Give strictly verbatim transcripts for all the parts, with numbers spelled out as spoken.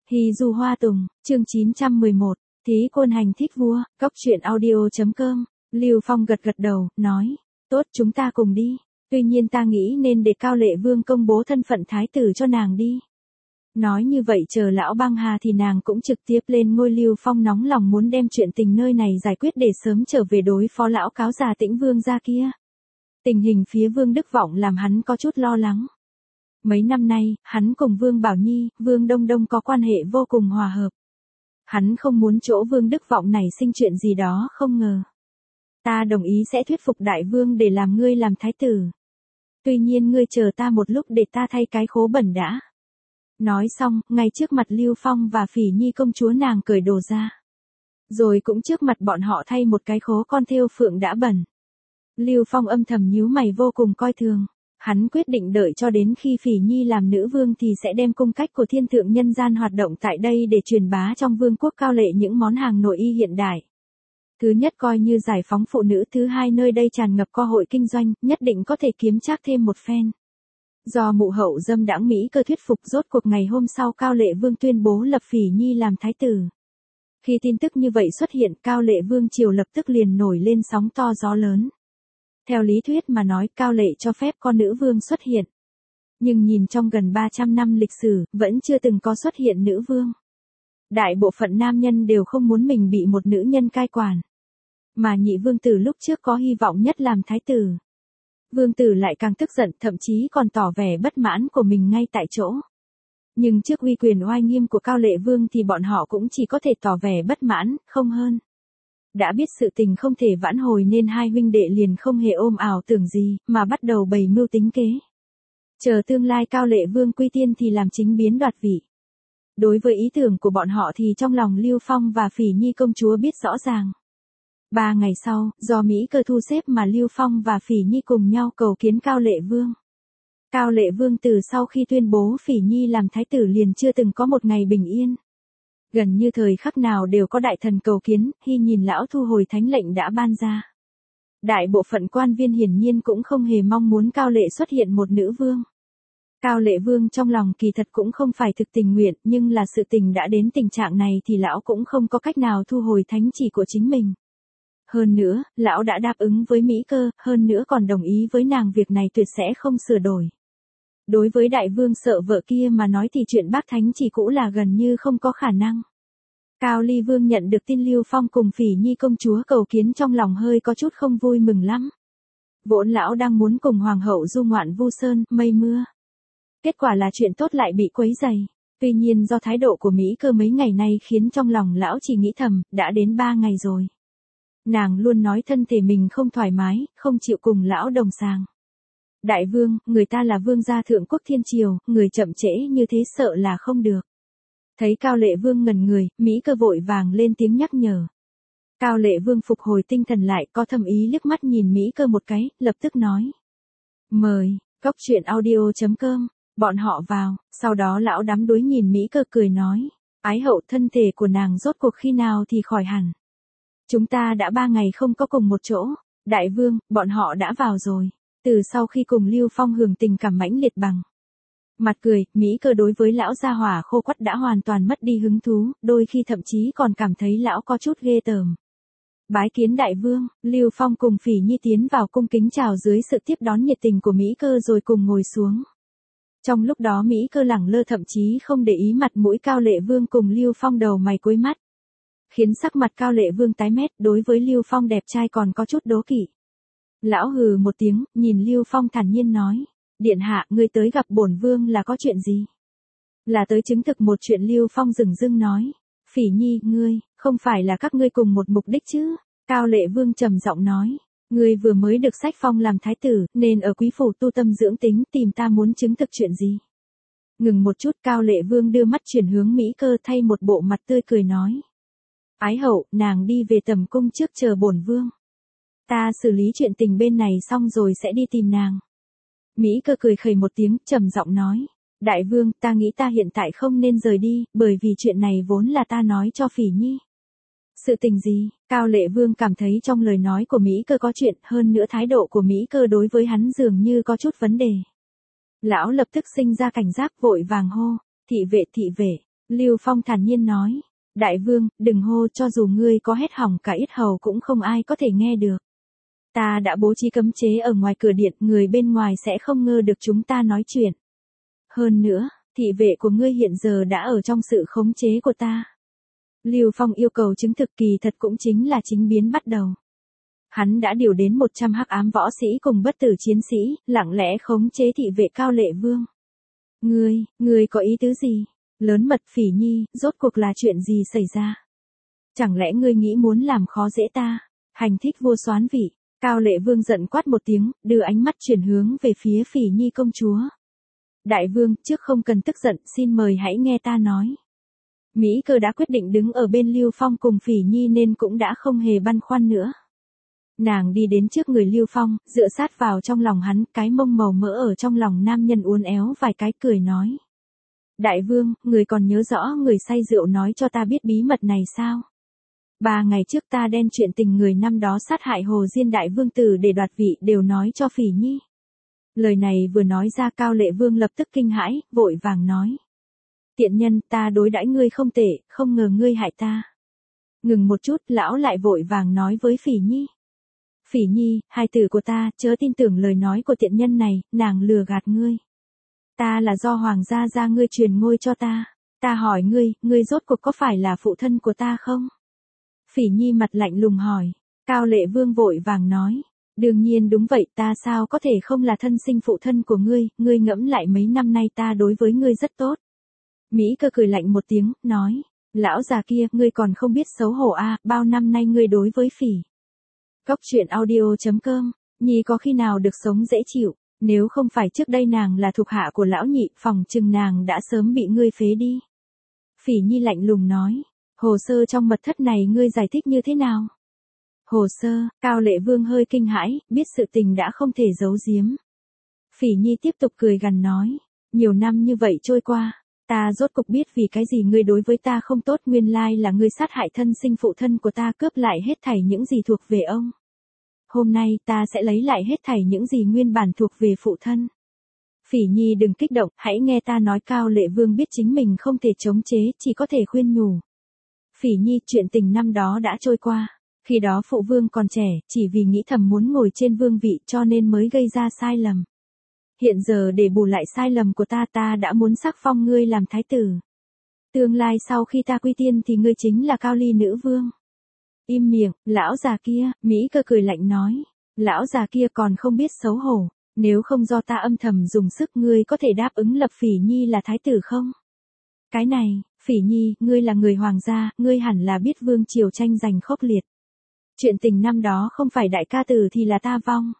Hy du hoa tùng, chương chín trăm mười một, thí quân hành thích vua, cốc truyện audio.com, Lưu Phong gật gật đầu, nói, tốt chúng ta cùng đi, tuy nhiên ta nghĩ nên để Cao Lệ Vương công bố thân phận thái tử cho nàng đi. Nói như vậy chờ lão băng hà thì nàng cũng trực tiếp lên ngôi. Lưu Phong nóng lòng muốn đem chuyện tình nơi này giải quyết để sớm trở về đối phó lão cáo già Tĩnh Vương gia kia. Tình hình phía Vương Đức Vọng làm hắn có chút lo lắng. Mấy năm nay, hắn cùng Vương Bảo Nhi, Vương Đông Đông có quan hệ vô cùng hòa hợp. Hắn không muốn chỗ Vương Đức Vọng này sinh chuyện gì đó không ngờ. Ta đồng ý sẽ thuyết phục đại vương để làm ngươi làm thái tử. Tuy nhiên ngươi chờ ta một lúc để ta thay cái khố bẩn đã. Nói xong, ngay trước mặt Lưu Phong và Phỉ Nhi công chúa nàng cởi đồ ra. Rồi cũng trước mặt bọn họ thay một cái khố con thêu phượng đã bẩn. Lưu Phong âm thầm nhíu mày vô cùng coi thường. Hắn quyết định đợi cho đến khi Phỉ Nhi làm nữ vương thì sẽ đem cung cách của thiên thượng nhân gian hoạt động tại đây để truyền bá trong vương quốc Cao Lệ những món hàng nội y hiện đại. Thứ nhất coi như giải phóng phụ nữ, thứ hai nơi đây tràn ngập cơ hội kinh doanh, nhất định có thể kiếm trác thêm một phen. Do mụ hậu dâm đãng Mỹ cơ thuyết phục, rốt cuộc ngày hôm sau Cao Lệ Vương tuyên bố lập Phỉ Nhi làm thái tử. Khi tin tức như vậy xuất hiện, Cao Lệ Vương triều lập tức liền nổi lên sóng to gió lớn. Theo lý thuyết mà nói, Cao Lệ cho phép con nữ vương xuất hiện. Nhưng nhìn trong gần ba trăm năm lịch sử, vẫn chưa từng có xuất hiện nữ vương. Đại bộ phận nam nhân đều không muốn mình bị một nữ nhân cai quản. Mà nhị vương tử lúc trước có hy vọng nhất làm thái tử. Vương tử lại càng tức giận, thậm chí còn tỏ vẻ bất mãn của mình ngay tại chỗ. Nhưng trước uy quyền oai nghiêm của Cao Lệ Vương thì bọn họ cũng chỉ có thể tỏ vẻ bất mãn, không hơn. Đã biết sự tình không thể vãn hồi nên hai huynh đệ liền không hề ôm ảo tưởng gì, mà bắt đầu bày mưu tính kế. Chờ tương lai Cao Lệ Vương quy tiên thì làm chính biến đoạt vị. Đối với ý tưởng của bọn họ thì trong lòng Lưu Phong và Phỉ Nhi công chúa biết rõ ràng. Ba ngày sau, do Mỹ cơ thu xếp mà Lưu Phong và Phỉ Nhi cùng nhau cầu kiến Cao Lệ Vương. Cao Lệ Vương từ sau khi tuyên bố Phỉ Nhi làm thái tử liền chưa từng có một ngày bình yên. Gần như thời khắc nào đều có đại thần cầu kiến, khi nhìn lão thu hồi thánh lệnh đã ban ra. Đại bộ phận quan viên hiển nhiên cũng không hề mong muốn Cao Lệ xuất hiện một nữ vương. Cao Lệ Vương trong lòng kỳ thật cũng không phải thực tình nguyện, nhưng là sự tình đã đến tình trạng này thì lão cũng không có cách nào thu hồi thánh chỉ của chính mình. Hơn nữa, lão đã đáp ứng với Mỹ cơ, hơn nữa còn đồng ý với nàng việc này tuyệt sẽ không sửa đổi. Đối với đại vương sợ vợ kia mà nói thì chuyện bác thánh chỉ cũ là gần như không có khả năng. Cao Ly Vương nhận được tin Lưu Phong cùng Phỉ Nhi công chúa cầu kiến trong lòng hơi có chút không vui mừng lắm. Vốn lão đang muốn cùng hoàng hậu du ngoạn Vu Sơn, mây mưa. Kết quả là chuyện tốt lại bị quấy rầy. Tuy nhiên do thái độ của Mỹ cơ mấy ngày nay khiến trong lòng lão chỉ nghĩ thầm, đã đến ba ngày rồi. Nàng luôn nói thân thể mình không thoải mái, không chịu cùng lão đồng sàng. Đại vương, người ta là vương gia thượng quốc thiên triều, người chậm trễ như thế sợ là không được. Thấy Cao Lệ Vương ngẩn người, Mỹ cơ vội vàng lên tiếng nhắc nhở. Cao Lệ Vương phục hồi tinh thần lại, có thầm ý liếc mắt nhìn Mỹ cơ một cái, lập tức nói. Mời, cốc truyện audio.com, bọn họ vào, sau đó lão đắm đuối nhìn Mỹ cơ cười nói. Ái hậu, thân thể của nàng rốt cuộc khi nào thì khỏi hẳn. Chúng ta đã ba ngày không có cùng một chỗ. Đại vương, bọn họ đã vào rồi. Từ sau khi cùng Lưu Phong hưởng tình cảm mãnh liệt bằng. Mặt cười, Mỹ cơ đối với lão gia hỏa khô quắt đã hoàn toàn mất đi hứng thú, đôi khi thậm chí còn cảm thấy lão có chút ghê tởm. Bái kiến đại vương, Lưu Phong cùng Phỉ Nhi tiến vào cung kính chào dưới sự tiếp đón nhiệt tình của Mỹ cơ rồi cùng ngồi xuống. Trong lúc đó Mỹ cơ lẳng lơ thậm chí không để ý mặt mũi Cao Lệ Vương cùng Lưu Phong đầu mày cúi mắt. Khiến sắc mặt Cao Lệ Vương tái mét, đối với Lưu Phong đẹp trai còn có chút đố kỵ. Lão hừ một tiếng, nhìn Lưu Phong thản nhiên nói. Điện hạ, ngươi tới gặp bổn vương là có chuyện gì? Là tới chứng thực một chuyện. Lưu Phong dửng dưng nói. Phỉ Nhi, ngươi, không phải là các ngươi cùng một mục đích chứ? Cao Lệ Vương trầm giọng nói. Ngươi vừa mới được sách phong làm thái tử, nên ở quý phủ tu tâm dưỡng tính, tìm ta muốn chứng thực chuyện gì? Ngừng một chút, Cao Lệ Vương đưa mắt chuyển hướng Mỹ cơ thay một bộ mặt tươi cười nói. Ái hậu, nàng đi về tầm cung trước chờ bổn vương. Ta xử lý chuyện tình bên này xong rồi sẽ đi tìm nàng. Mỹ cơ cười khẩy một tiếng, trầm giọng nói. Đại vương, ta nghĩ ta hiện tại không nên rời đi, bởi vì chuyện này vốn là ta nói cho Phỉ Nhi. Sự tình gì? Cao Lệ Vương cảm thấy trong lời nói của Mỹ cơ có chuyện, hơn nữa thái độ của Mỹ cơ đối với hắn dường như có chút vấn đề. Lão lập tức sinh ra cảnh giác vội vàng hô. Thị vệ, thị vệ. Lưu Phong thản nhiên nói. Đại vương, đừng hô, cho dù ngươi có hét hỏng cả yết hầu cũng không ai có thể nghe được. Ta đã bố trí cấm chế ở ngoài cửa điện, người bên ngoài sẽ không ngơ được chúng ta nói chuyện. Hơn nữa, thị vệ của ngươi hiện giờ đã ở trong sự khống chế của ta. Lưu Phong yêu cầu chứng thực, kỳ thật cũng chính là chính biến bắt đầu. Hắn đã điều đến một trăm hắc ám võ sĩ cùng bất tử chiến sĩ, lặng lẽ khống chế thị vệ Cao Lệ Vương. Ngươi, ngươi có ý tứ gì? Lớn mật Phỉ Nhi, rốt cuộc là chuyện gì xảy ra? Chẳng lẽ ngươi nghĩ muốn làm khó dễ ta? Hành thích vua soán vị. Cao Lệ Vương giận quát một tiếng, đưa ánh mắt chuyển hướng về phía Phỉ Nhi công chúa. Đại vương, trước không cần tức giận, xin mời hãy nghe ta nói. Mỹ Cơ đã quyết định đứng ở bên Lưu Phong cùng Phỉ Nhi nên cũng đã không hề băn khoăn nữa. Nàng đi đến trước người Lưu Phong, dựa sát vào trong lòng hắn, cái mông màu mỡ ở trong lòng nam nhân uốn éo vài cái, cười nói. Đại vương, người còn nhớ rõ người say rượu nói cho ta biết bí mật này sao? Ba ngày trước ta đen chuyện tình người năm đó sát hại Hồ Diên Đại Vương Tử để đoạt vị đều nói cho Phỉ Nhi. Lời này vừa nói ra, Cao Lệ Vương lập tức kinh hãi, vội vàng nói. Tiện nhân, ta đối đãi ngươi không tệ, không ngờ ngươi hại ta. Ngừng một chút, lão lại vội vàng nói với Phỉ Nhi. Phỉ Nhi, hài tử của ta, chớ tin tưởng lời nói của tiện nhân này, nàng lừa gạt ngươi. Ta là do hoàng gia gia ngươi truyền ngôi cho ta. Ta hỏi ngươi, ngươi rốt cuộc có phải là phụ thân của ta không? Phỉ Nhi mặt lạnh lùng hỏi. Cao Lệ Vương vội vàng nói. Đương nhiên đúng vậy, ta sao có thể không là thân sinh phụ thân của ngươi, ngươi ngẫm lại mấy năm nay ta đối với ngươi rất tốt. Mỹ Cơ cười lạnh một tiếng, nói. Lão già kia, ngươi còn không biết xấu hổ à, bao năm nay ngươi đối với Phỉ. Cốc truyện audio chấm com, Nhi có khi nào được sống dễ chịu, nếu không phải trước đây nàng là thuộc hạ của lão nhị, phòng chừng nàng đã sớm bị ngươi phế đi. Phỉ Nhi lạnh lùng nói. Hồ sơ trong mật thất này ngươi giải thích như thế nào? Hồ sơ, Cao Lệ Vương hơi kinh hãi, biết sự tình đã không thể giấu giếm. Phỉ Nhi tiếp tục cười gằn nói. Nhiều năm như vậy trôi qua, ta rốt cục biết vì cái gì ngươi đối với ta không tốt, nguyên lai là ngươi sát hại thân sinh phụ thân của ta, cướp lại hết thảy những gì thuộc về ông. Hôm nay ta sẽ lấy lại hết thảy những gì nguyên bản thuộc về phụ thân. Phỉ Nhi đừng kích động, hãy nghe ta nói. Cao Lệ Vương biết chính mình không thể chống chế, chỉ có thể khuyên nhủ. Phỉ Nhi, chuyện tình năm đó đã trôi qua. Khi đó phụ vương còn trẻ, chỉ vì nghĩ thầm muốn ngồi trên vương vị cho nên mới gây ra sai lầm. Hiện giờ để bù lại sai lầm của ta, ta đã muốn sắc phong ngươi làm thái tử. Tương lai sau khi ta quy tiên thì ngươi chính là Cao Ly nữ vương. Im miệng, lão già kia, Mỹ Cơ cười lạnh nói. Lão già kia còn không biết xấu hổ, nếu không do ta âm thầm dùng sức, ngươi có thể đáp ứng lập Phỉ Nhi là thái tử không? Cái này, Phỉ Nhi, ngươi là người hoàng gia, ngươi hẳn là biết vương triều tranh giành khốc liệt. Chuyện tình năm đó không phải đại ca tử thì là ta vong.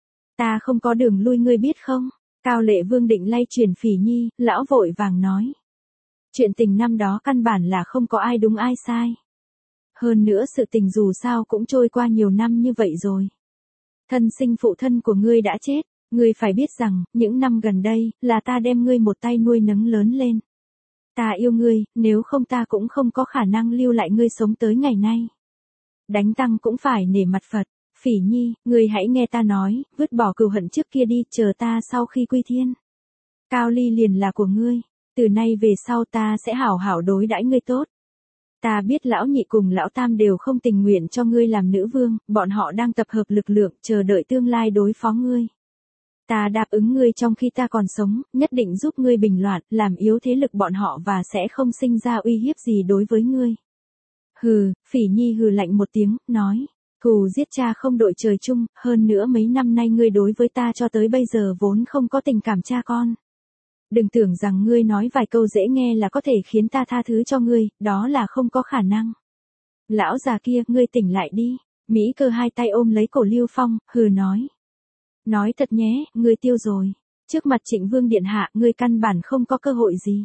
Ta không có đường lui, ngươi biết không? Cao Lệ Vương định lay chuyển Phỉ Nhi, lão vội vàng nói. Chuyện tình năm đó căn bản là không có ai đúng ai sai. Hơn nữa sự tình dù sao cũng trôi qua nhiều năm như vậy rồi. Thân sinh phụ thân của ngươi đã chết, ngươi phải biết rằng, những năm gần đây, là ta đem ngươi một tay nuôi nấng lớn lên. Ta yêu ngươi, nếu không ta cũng không có khả năng lưu lại ngươi sống tới ngày nay. Đánh tăng cũng phải nể mặt Phật. Phỉ Nhi, ngươi hãy nghe ta nói, vứt bỏ cừu hận trước kia đi, chờ ta sau khi quy thiên. Cao Ly liền là của ngươi, từ nay về sau ta sẽ hảo hảo đối đãi ngươi tốt. Ta biết lão nhị cùng lão tam đều không tình nguyện cho ngươi làm nữ vương, bọn họ đang tập hợp lực lượng, chờ đợi tương lai đối phó ngươi. Ta đáp ứng ngươi trong khi ta còn sống, nhất định giúp ngươi bình loạn, làm yếu thế lực bọn họ và sẽ không sinh ra uy hiếp gì đối với ngươi. Hừ, Phỉ Nhi hừ lạnh một tiếng, nói. Thù giết cha không đội trời chung, hơn nữa mấy năm nay ngươi đối với ta cho tới bây giờ vốn không có tình cảm cha con. Đừng tưởng rằng ngươi nói vài câu dễ nghe là có thể khiến ta tha thứ cho ngươi, đó là không có khả năng. Lão già kia, ngươi tỉnh lại đi. Mỹ Cơ hai tay ôm lấy cổ Lưu Phong, hừ nói. Nói thật nhé, ngươi tiêu rồi. Trước mặt Trịnh Vương điện hạ, ngươi căn bản không có cơ hội gì.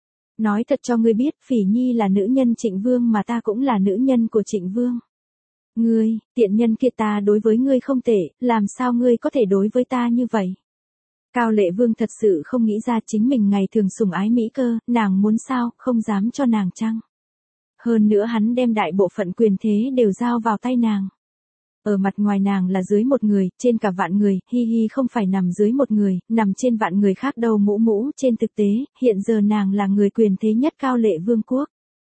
Nói thật cho ngươi biết, Phỉ Nhi là nữ nhân Trịnh Vương mà ta cũng là nữ nhân của Trịnh Vương. Ngươi, tiện nhân kia, ta đối với ngươi không tệ, làm sao ngươi có thể đối với ta như vậy? Cao Lệ Vương thật sự không nghĩ ra chính mình ngày thường sủng ái Mỹ Cơ, nàng muốn sao, không dám cho nàng chăng? Hơn nữa hắn đem đại bộ phận quyền thế đều giao vào tay nàng. Ở mặt ngoài nàng là dưới một người, trên cả vạn người, hi hi không phải nằm dưới một người, nằm trên vạn người khác đâu mũ mũ, trên thực tế, hiện giờ nàng là người quyền thế nhất Cao Lệ Vương quốc.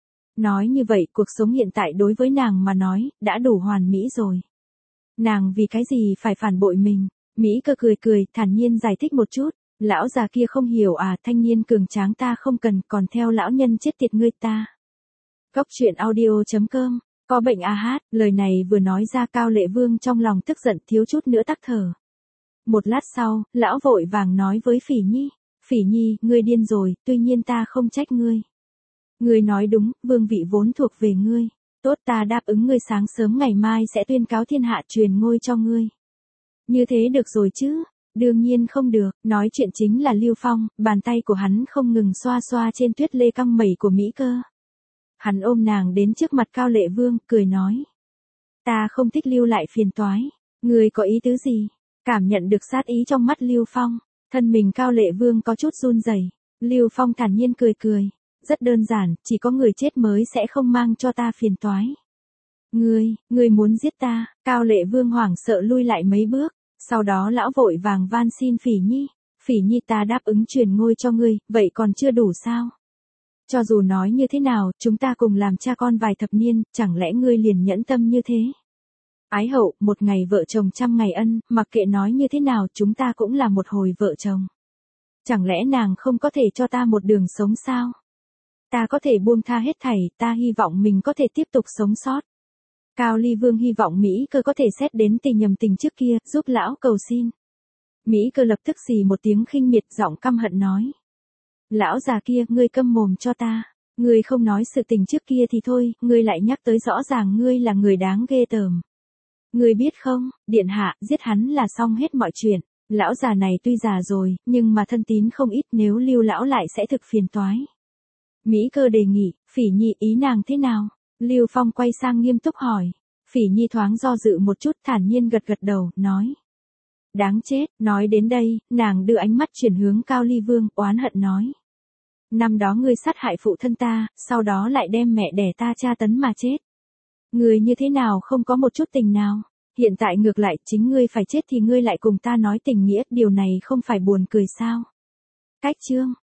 Nói như vậy, cuộc sống hiện tại đối với nàng mà nói, đã đủ hoàn mỹ rồi. Nàng vì cái gì phải phản bội mình? Mỹ Cơ cười cười, thản nhiên giải thích một chút. Lão già kia không hiểu à, thanh niên cường tráng ta không cần, còn theo lão nhân chết tiệt ngươi ta. Cốc truyện audio chấm com, có bệnh a hát, lời này vừa nói ra Cao Lệ Vương trong lòng tức giận thiếu chút nữa tắc thở. Một lát sau, lão vội vàng nói với Phỉ Nhi, Phỉ Nhi, ngươi điên rồi, tuy nhiên ta không trách ngươi. Ngươi nói đúng, vương vị vốn thuộc về ngươi. Tốt, ta đáp ứng ngươi sáng sớm ngày mai sẽ tuyên cáo thiên hạ truyền ngôi cho ngươi. Như thế được rồi chứ? Đương nhiên không được, nói chuyện chính là Lưu Phong, bàn tay của hắn không ngừng xoa xoa trên tuyết lê căng mẩy của Mỹ Cơ. Hắn ôm nàng đến trước mặt Cao Lệ Vương, cười nói. Ta không thích lưu lại phiền toái. Ngươi có ý tứ gì? Cảm nhận được sát ý trong mắt Lưu Phong, thân mình Cao Lệ Vương có chút run rẩy. Lưu Phong thản nhiên cười cười. Rất đơn giản, chỉ có người chết mới sẽ không mang cho ta phiền toái. Ngươi, ngươi muốn giết ta? Cao Lệ Vương hoảng sợ lui lại mấy bước. Sau đó lão vội vàng van xin Phỉ Nhi. Phỉ Nhi ta đáp ứng truyền ngôi cho ngươi, vậy còn chưa đủ sao? Cho dù nói như thế nào, chúng ta cùng làm cha con vài thập niên, chẳng lẽ ngươi liền nhẫn tâm như thế? Ái hậu, một ngày vợ chồng trăm ngày ân, mặc kệ nói như thế nào chúng ta cũng là một hồi vợ chồng. Chẳng lẽ nàng không có thể cho ta một đường sống sao? Ta có thể buông tha hết thảy, ta hy vọng mình có thể tiếp tục sống sót. Cao Ly Vương hy vọng Mỹ Cơ có thể xét đến tình nhầm tình trước kia, giúp lão cầu xin. Mỹ Cơ lập tức xì một tiếng khinh miệt, giọng căm hận nói. Lão già kia, ngươi câm mồm cho ta. Ngươi không nói sự tình trước kia thì thôi, ngươi lại nhắc tới rõ ràng ngươi là người đáng ghê tởm. Ngươi biết không, điện hạ, giết hắn là xong hết mọi chuyện. Lão già này tuy già rồi, nhưng mà thân tín không ít, nếu lưu lão lại sẽ thực phiền toái. Mỹ Cơ đề nghị, Phỉ Nhi ý nàng thế nào? Lưu Phong quay sang nghiêm túc hỏi. Phỉ Nhi thoáng do dự một chút, thản nhiên gật gật đầu, nói. Đáng chết, nói đến đây, nàng đưa ánh mắt chuyển hướng Cao Ly Vương, oán hận nói. Năm đó ngươi sát hại phụ thân ta, sau đó lại đem mẹ đẻ ta tra tấn mà chết. Ngươi như thế nào không có một chút tình nào? Hiện tại ngược lại, chính ngươi phải chết thì ngươi lại cùng ta nói tình nghĩa, điều này không phải buồn cười sao? Cách chương.